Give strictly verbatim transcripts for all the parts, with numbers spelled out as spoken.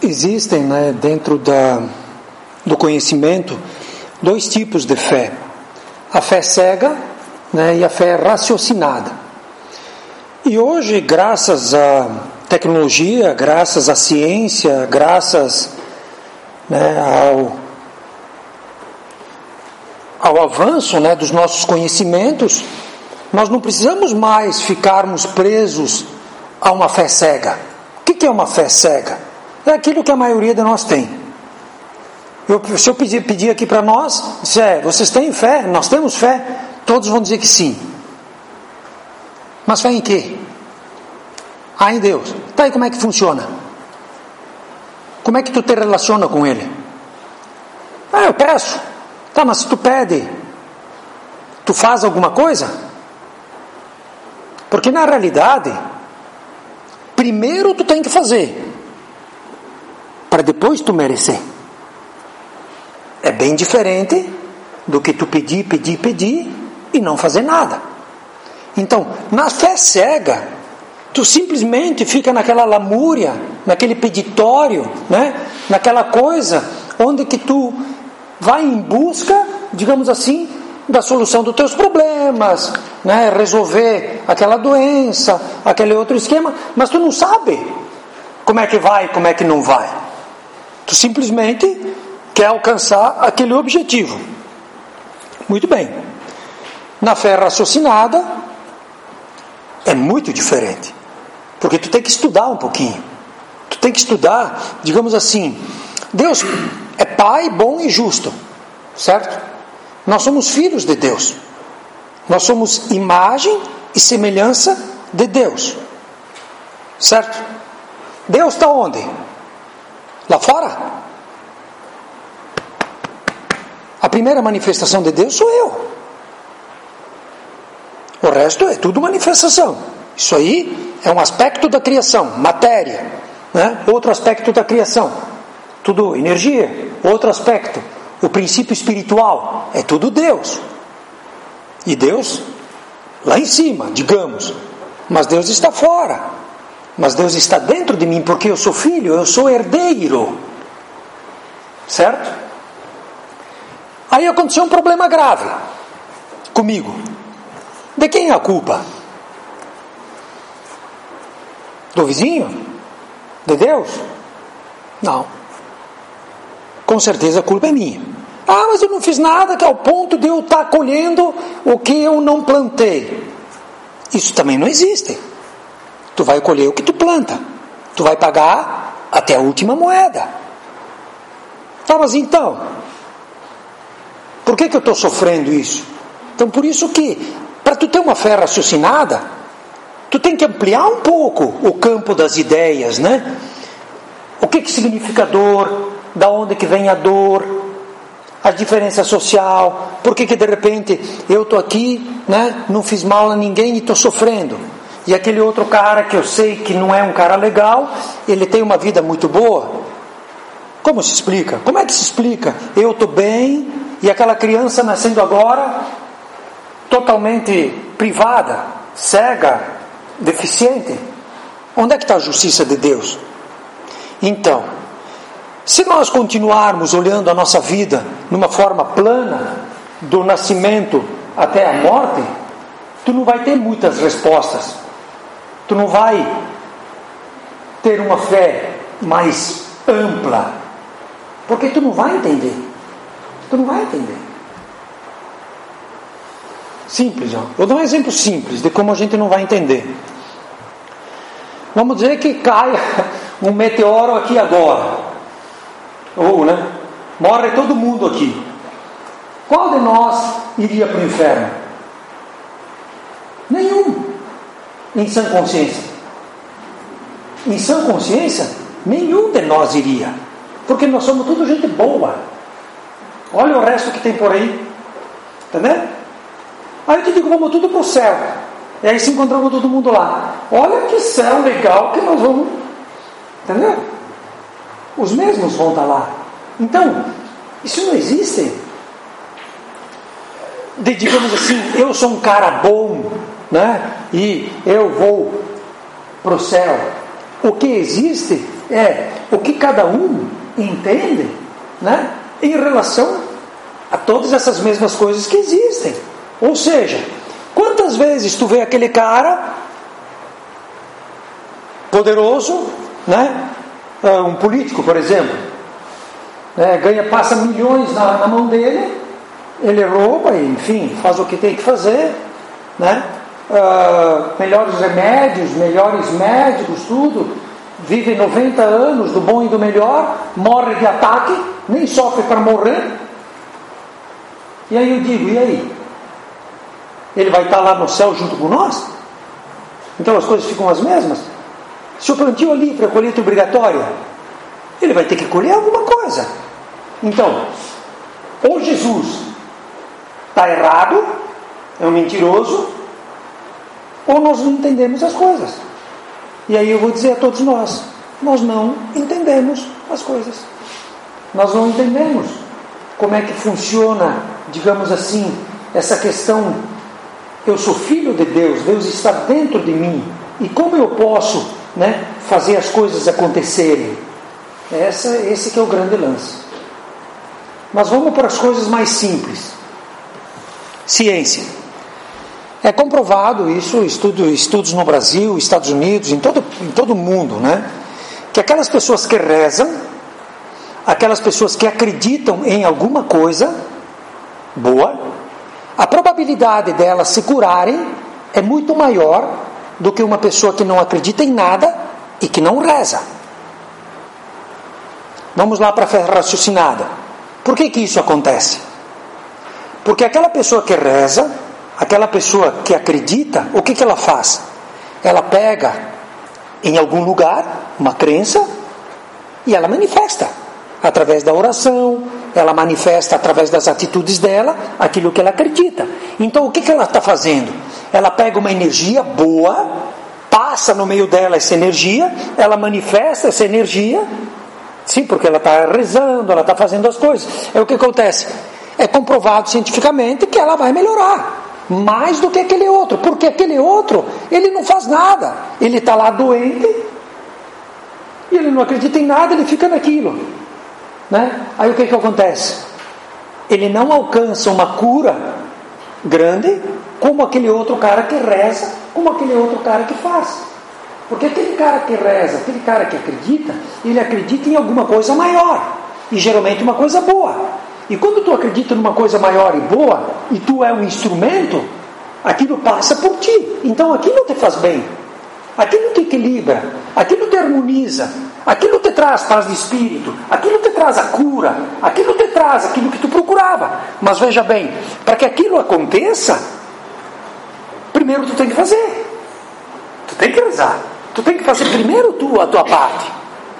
Existem, né, dentro da, do conhecimento, dois tipos de fé. A fé cega, né, e a fé raciocinada. E hoje, graças à tecnologia, graças à ciência, graças, né, ao, ao avanço, né, dos nossos conhecimentos, nós não precisamos mais ficarmos presos a uma fé cega. O que é uma fé cega? É aquilo que a maioria de nós tem. Eu, se eu pedir, pedir aqui para nós, se é, vocês têm fé? Nós temos fé? Todos vão dizer que sim. Mas fé em quê? Ah, em Deus. Tá, e como é que funciona? Como é que tu te relaciona com Ele? Ah, eu peço. Tá, mas se tu pede, tu faz alguma coisa? Porque na realidade, primeiro tu tem que fazer, para depois tu merecer. É bem diferente do que tu pedir, pedir, pedir e não fazer nada. Então, na fé cega, tu simplesmente fica naquela lamúria, naquele peditório, né? Naquela coisa onde que tu vai em busca, digamos assim, da solução dos teus problemas, né? Resolver aquela doença, aquele outro esquema, mas tu não sabe como é que vai, como é que não vai. Tu simplesmente quer alcançar aquele objetivo. Muito bem. Na fé raciocinada é muito diferente, porque tu tem que estudar um pouquinho. Tu tem que estudar, digamos assim, Deus é Pai bom e justo, certo? Nós somos filhos de Deus. Nós somos imagem e semelhança de Deus, certo? Deus está onde? Lá fora? A primeira manifestação de Deus sou eu. O resto é tudo manifestação. Isso aí é um aspecto da criação, matéria, né? Outro aspecto da criação, tudo energia. Outro aspecto, o princípio espiritual, é tudo Deus. E Deus lá em cima, digamos. Mas Deus está fora. Mas Deus está dentro de mim, porque eu sou filho, eu sou herdeiro. Certo? Aí aconteceu um problema grave comigo. De quem é a culpa? Do vizinho? De Deus? Não. Com certeza a culpa é minha. Ah, mas eu não fiz nada que ao ponto de eu estar colhendo o que eu não plantei. Isso também não existe. Tu vai colher o que tu planta. Tu vai pagar até a última moeda. Tá, mas então, por que que eu estou sofrendo isso? Então, por isso que, para tu ter uma fé raciocinada, tu tem que ampliar um pouco o campo das ideias, né? O que que significa dor? Da onde que vem a dor? A diferença social? Por que que de repente eu estou aqui, né? Não fiz mal a ninguém e estou sofrendo? E aquele outro cara que eu sei que não é um cara legal, ele tem uma vida muito boa. Como se explica? Como é que se explica? Eu estou bem e aquela criança nascendo agora totalmente privada, cega, deficiente. Onde é que está a justiça de Deus? Então, se nós continuarmos olhando a nossa vida numa forma plana, do nascimento até a morte, tu não vai ter muitas respostas. Tu não vai ter uma fé mais ampla, porque tu não vai entender. Tu não vai entender. Simples, ó. Vou dar um exemplo simples de como a gente não vai entender. Vamos dizer que cai um meteoro aqui agora, ou, né, morre todo mundo aqui. Qual de nós iria para o inferno? Nenhum. Em sã consciência. Em sã consciência, nenhum de nós iria. Porque nós somos tudo gente boa. Olha o resto que tem por aí. Entendeu? Aí eu te digo, vamos tudo para o céu. E aí se encontramos todo mundo lá. Olha que céu legal que nós vamos. Entendeu? Os mesmos vão estar lá. Então, isso não existe. De, digamos assim, eu sou um cara bom, né? E eu vou para o céu. O que existe é o que cada um entende, né, em relação a todas essas mesmas coisas que existem. Ou seja, quantas vezes tu vê aquele cara poderoso, né, um político, por exemplo, né, ganha, passa milhões na, na mão dele, ele rouba, enfim, faz o que tem que fazer, né, uh, melhores remédios, melhores médicos, tudo, vive noventa anos do bom e do melhor, morre de ataque, nem sofre para morrer. E aí eu digo, e aí? Ele vai estar lá no céu junto com nós? Então as coisas ficam as mesmas? Se o plantio ali para a colheita obrigatória, ele vai ter que colher alguma coisa. Então, ou Jesus está errado, é um mentiroso, ou nós não entendemos as coisas. E aí eu vou dizer a todos nós, nós não entendemos as coisas. Nós não entendemos como é que funciona, digamos assim, essa questão, eu sou filho de Deus, Deus está dentro de mim, e como eu posso, né, fazer as coisas acontecerem? Essa, esse que é o grande lance. Mas vamos para as coisas mais simples. Ciência. É comprovado isso, estudo, estudos no Brasil, Estados Unidos, em todo, em todo o mundo, né, que aquelas pessoas que rezam, aquelas pessoas que acreditam em alguma coisa boa, a probabilidade delas se curarem é muito maior do que uma pessoa que não acredita em nada e que não reza. Vamos lá para a fé raciocinada. Por que que isso acontece? Porque aquela pessoa que reza, aquela pessoa que acredita, o que que ela faz? Ela pega em algum lugar uma crença e ela manifesta através da oração, ela manifesta através das atitudes dela aquilo que ela acredita. Então o que que ela está fazendo? Ela pega uma energia boa, passa no meio dela essa energia, ela manifesta essa energia, sim, porque ela está rezando, ela está fazendo as coisas. É o que acontece. É comprovado cientificamente que ela vai melhorar mais do que aquele outro, porque aquele outro, ele não faz nada, ele está lá doente e ele não acredita em nada, ele fica naquilo, né? Aí o que que acontece? Ele não alcança uma cura grande como aquele outro cara que reza, como aquele outro cara que faz. Porque aquele cara que reza, aquele cara que acredita, ele acredita em alguma coisa maior, e geralmente uma coisa boa. E quando tu acredita numa coisa maior e boa, e tu é um instrumento, aquilo passa por ti. Então aquilo te faz bem, aquilo te equilibra, aquilo te harmoniza, aquilo te traz paz de espírito, aquilo te traz a cura, aquilo te traz aquilo que tu procurava. Mas veja bem, para que aquilo aconteça, primeiro tu tem que fazer, tu tem que rezar, tu tem que fazer primeiro tu, a tua parte.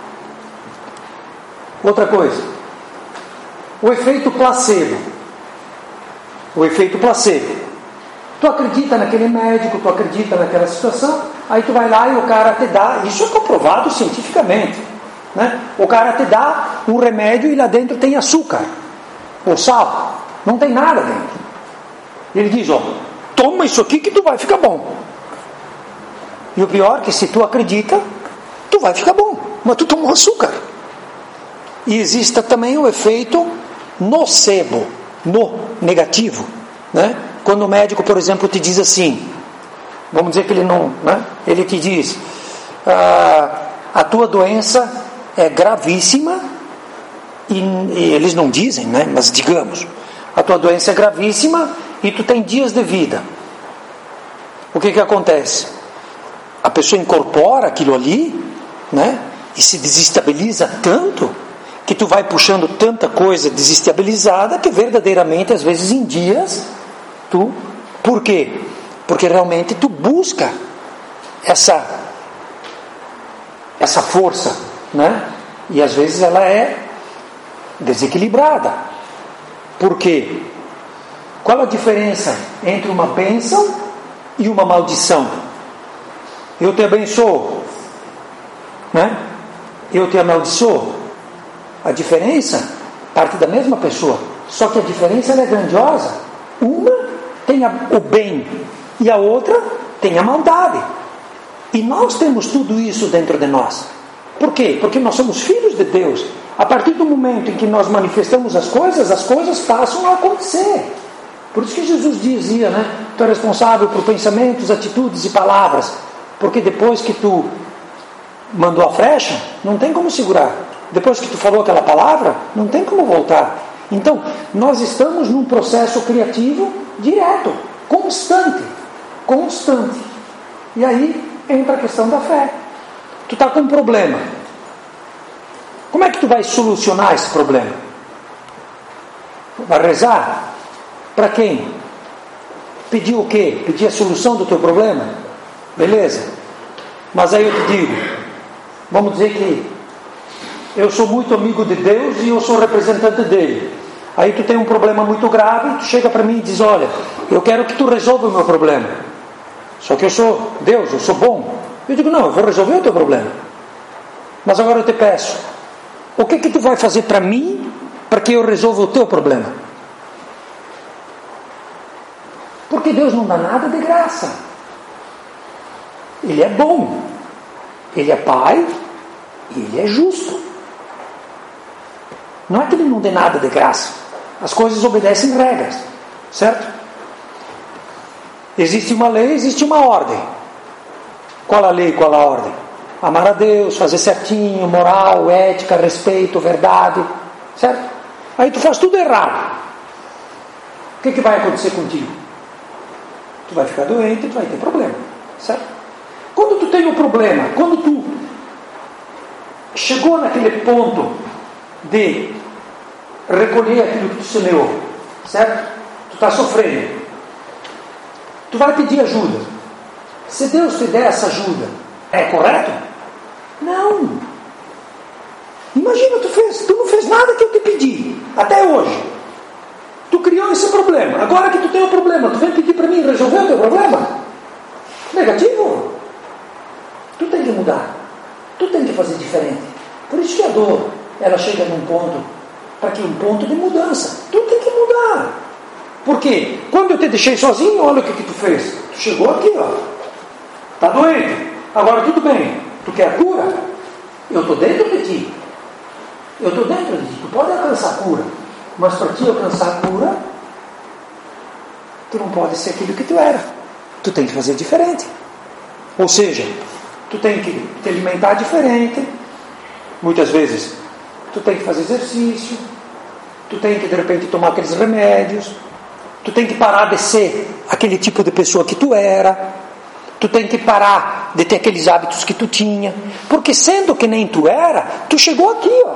Outra coisa, o efeito placebo. O efeito placebo. Tu acredita naquele médico, tu acredita naquela situação, aí tu vai lá e o cara te dá, isso é comprovado cientificamente, né? O cara te dá um remédio e lá dentro tem açúcar ou sal, não tem nada dentro. Ele diz, ó, toma isso aqui que tu vai ficar bom. E o pior é que se tu acredita, tu vai ficar bom, mas tu tomou açúcar. E existe também o efeito nocebo, no negativo, né? Quando o médico, por exemplo, te diz assim, vamos dizer que ele não, né? Ele te diz, ah, a tua doença é gravíssima, e, e eles não dizem, né? Mas digamos, a tua doença é gravíssima e tu tem dias de vida. O que que acontece? A pessoa incorpora aquilo ali, né? E se desestabiliza tanto que tu vai puxando tanta coisa desestabilizada que verdadeiramente, às vezes em dias, tu... Por quê? Porque realmente tu busca essa, essa força, né? E às vezes ela é desequilibrada. Por quê? Qual a diferença entre uma bênção e uma maldição? Eu te abençoo, né? Eu te amaldiçoo. A diferença parte da mesma pessoa, só que a diferença ela é grandiosa. Uma tem a, o bem e a outra tem a maldade. E nós temos tudo isso dentro de nós. Por quê? Porque nós somos filhos de Deus. A partir do momento em que nós manifestamos as coisas, as coisas passam a acontecer. Por isso que Jesus dizia, né? Tu é responsável por pensamentos, atitudes e palavras. Porque depois que tu mandou a flecha, não tem como segurar. Depois que tu falou aquela palavra, não tem como voltar. Então, nós estamos num processo criativo direto, constante. Constante. E aí entra a questão da fé. Tu está com um problema. Como é que tu vai solucionar esse problema? Vai rezar? Para quem? Pedir o quê? Pedir a solução do teu problema? Beleza. Mas aí eu te digo, vamos dizer que eu sou muito amigo de Deus e eu sou representante dele. Aí tu tem um problema muito grave, tu chega para mim e diz, olha, eu quero que tu resolva o meu problema. Só que eu sou Deus, eu sou bom. Eu digo, não, eu vou resolver o teu problema. Mas agora eu te peço, o que que tu vai fazer para mim, para que eu resolva o teu problema? Porque Deus não dá nada de graça. Ele é bom. Ele é Pai e Ele é justo. Não é que Ele não dê nada de graça. As coisas obedecem regras. Certo? Existe uma lei, existe uma ordem. Qual a lei e qual a ordem? Amar a Deus, fazer certinho, moral, ética, respeito, verdade. Certo? Aí tu faz tudo errado. O que que vai acontecer contigo? Tu vai ficar doente, tu vai ter problema. Certo? Quando tu tem um problema, quando tu chegou naquele ponto de recolher aquilo que tu semeou, certo? Tu está sofrendo. Tu vai pedir ajuda. Se Deus te der essa ajuda, é correto? Não. Imagina, tu, fez, tu não fez nada que eu te pedi, até hoje. Tu criou esse problema. Agora que tu tem um problema, tu vem pedir para mim resolver o teu problema? Negativo. Tu tem que mudar. Tu tem que fazer diferente. Por isso que a dor, ela chega num ponto, para que um ponto de mudança. Tu tem que mudar. Por quê? Quando eu te deixei sozinho, olha o que, que tu fez. Tu chegou aqui, ó. Está doente. Agora tudo bem. Tu quer a cura? Eu estou dentro de ti. Eu estou dentro de ti. Tu pode alcançar a cura. Mas para ti alcançar a cura, tu não pode ser aquilo que tu era. Tu tem que fazer diferente. Ou seja, tu tem que te alimentar diferente. Muitas vezes, tu tem que fazer exercício. Tu tem que, de repente, tomar aqueles remédios. Tu tem que parar de ser aquele tipo de pessoa que tu era. Tu tem que parar de ter aqueles hábitos que tu tinha. Porque sendo que nem tu era, tu chegou aqui, ó.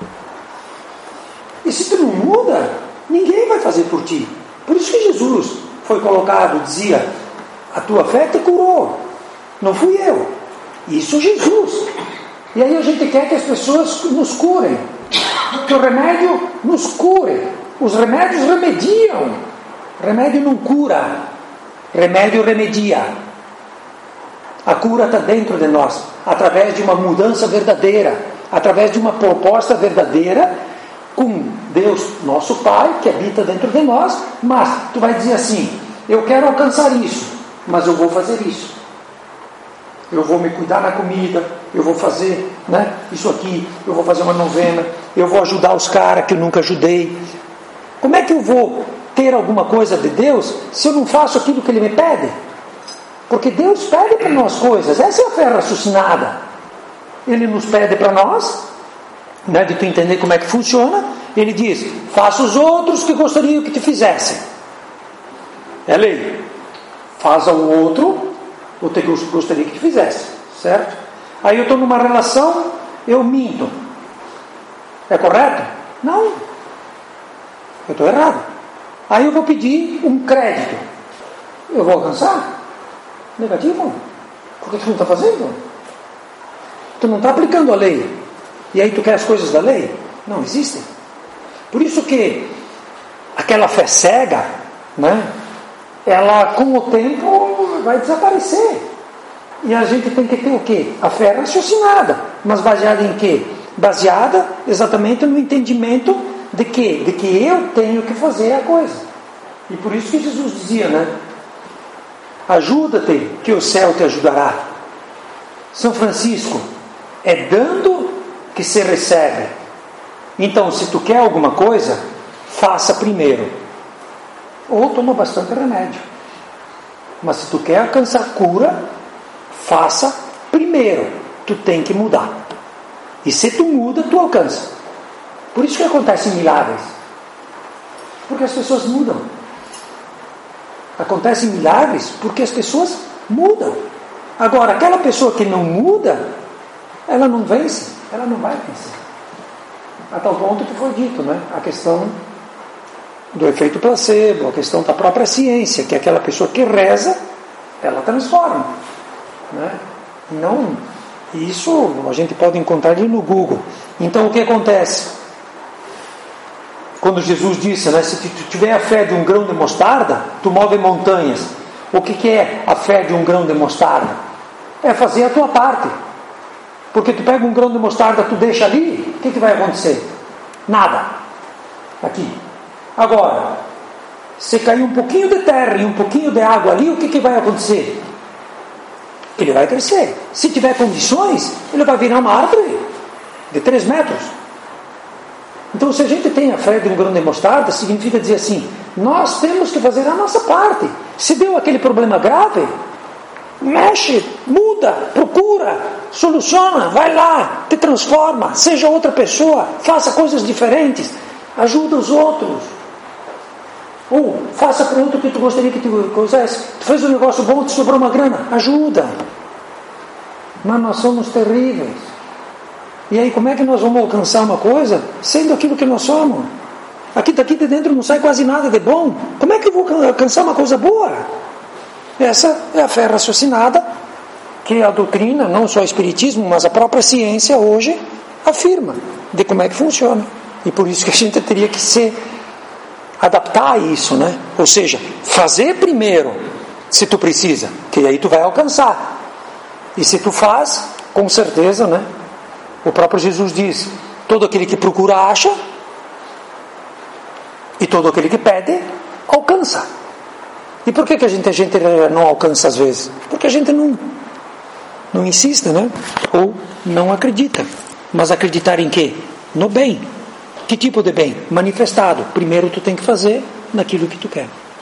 E se tu não muda, ninguém vai fazer por ti. Por isso que Jesus foi colocado, dizia, a tua fé te curou. Não fui eu. Isso Jesus. E aí a gente quer que as pessoas nos curem. Que o remédio nos cure. Os remédios remediam. Remédio não cura. Remédio remedia. A cura está dentro de nós. Através de uma mudança verdadeira. Através de uma proposta verdadeira com Deus, nosso Pai, que habita dentro de nós. Mas tu vai dizer assim, eu quero alcançar isso, mas eu vou fazer isso. Eu vou me cuidar na comida, eu vou fazer, né, isso aqui, eu vou fazer uma novena, eu vou ajudar os caras que eu nunca ajudei. Como é que eu vou ter alguma coisa de Deus se eu não faço aquilo que Ele me pede? Porque Deus pede para nós coisas. Essa é a fé raciocinada. Ele nos pede para nós, né, de tu entender como é que funciona. Ele diz, faça os outros que gostariam que te fizessem. É lei. Faz ao outro o que gostaria que te fizesse, certo? Aí eu estou numa relação, eu minto. É correto? Não. Eu estou errado. Aí eu vou pedir um crédito. Eu vou alcançar? Negativo. Por que tu não está fazendo? Tu não está aplicando a lei. E aí tu quer as coisas da lei? Não existem. Por isso que aquela fé cega, né, ela com o tempo vai desaparecer. E a gente tem que ter o quê? A fé raciocinada. Mas baseada em quê? Baseada exatamente no entendimento de quê? De que eu tenho que fazer a coisa. E por isso que Jesus dizia, né? Ajuda-te, que o céu te ajudará. São Francisco, É dando que se recebe. Então, se tu quer alguma coisa, faça primeiro. Ou toma bastante remédio. Mas se tu quer alcançar cura, faça primeiro. Tu tem que mudar. E se tu muda, tu alcança. Por isso que acontecem milagres. Porque as pessoas mudam. Acontecem milagres porque as pessoas mudam. Agora, aquela pessoa que não muda, ela não vence, ela não vai vencer. A tal ponto que foi dito, né? A questão do efeito placebo, a questão da própria ciência, que aquela pessoa que reza, ela transforma, né? Não, isso a gente pode encontrar ali no Google. Então, o que acontece? Quando Jesus disse, né, se tu tiver a fé de um grão de mostarda, tu move montanhas. O que, que é a fé de um grão de mostarda? É fazer a tua parte. Porque tu pega um grão de mostarda, tu deixa ali, o que, que vai acontecer? Nada. Aqui. Agora, se cair um pouquinho de terra e um pouquinho de água ali, o que, que vai acontecer? Ele vai crescer. Se tiver condições, ele vai virar uma árvore de três metros. Então, se a gente tem a fé de um grão de mostarda, significa dizer assim, nós temos que fazer a nossa parte. Se deu aquele problema grave, mexe, muda, procura, soluciona, vai lá, te transforma, seja outra pessoa, faça coisas diferentes, ajuda os outros. Ou faça para outro que tu gostaria que tu fizesse. Tu fez um negócio bom, te sobrou uma grana, ajuda. Mas nós somos terríveis. E aí, como é que nós vamos alcançar uma coisa sendo aquilo que nós somos? Aqui daqui de dentro não sai quase nada de bom. Como é que eu vou alcançar uma coisa boa? Essa é a fé raciocinada que a doutrina, não só o espiritismo, mas a própria ciência hoje afirma de como é que funciona. E por isso que a gente teria que se adaptar a isso, né? Ou seja, fazer primeiro, se tu precisa, que aí tu vai alcançar. E se tu faz, com certeza, né? O próprio Jesus diz, todo aquele que procura acha, e todo aquele que pede, alcança. E por que, que a, gente, a gente não alcança às vezes? Porque a gente não, não insiste, né? Ou não acredita. Mas acreditar em quê? No bem. Que tipo de bem? Manifestado. Primeiro tu tem que fazer naquilo que tu quer.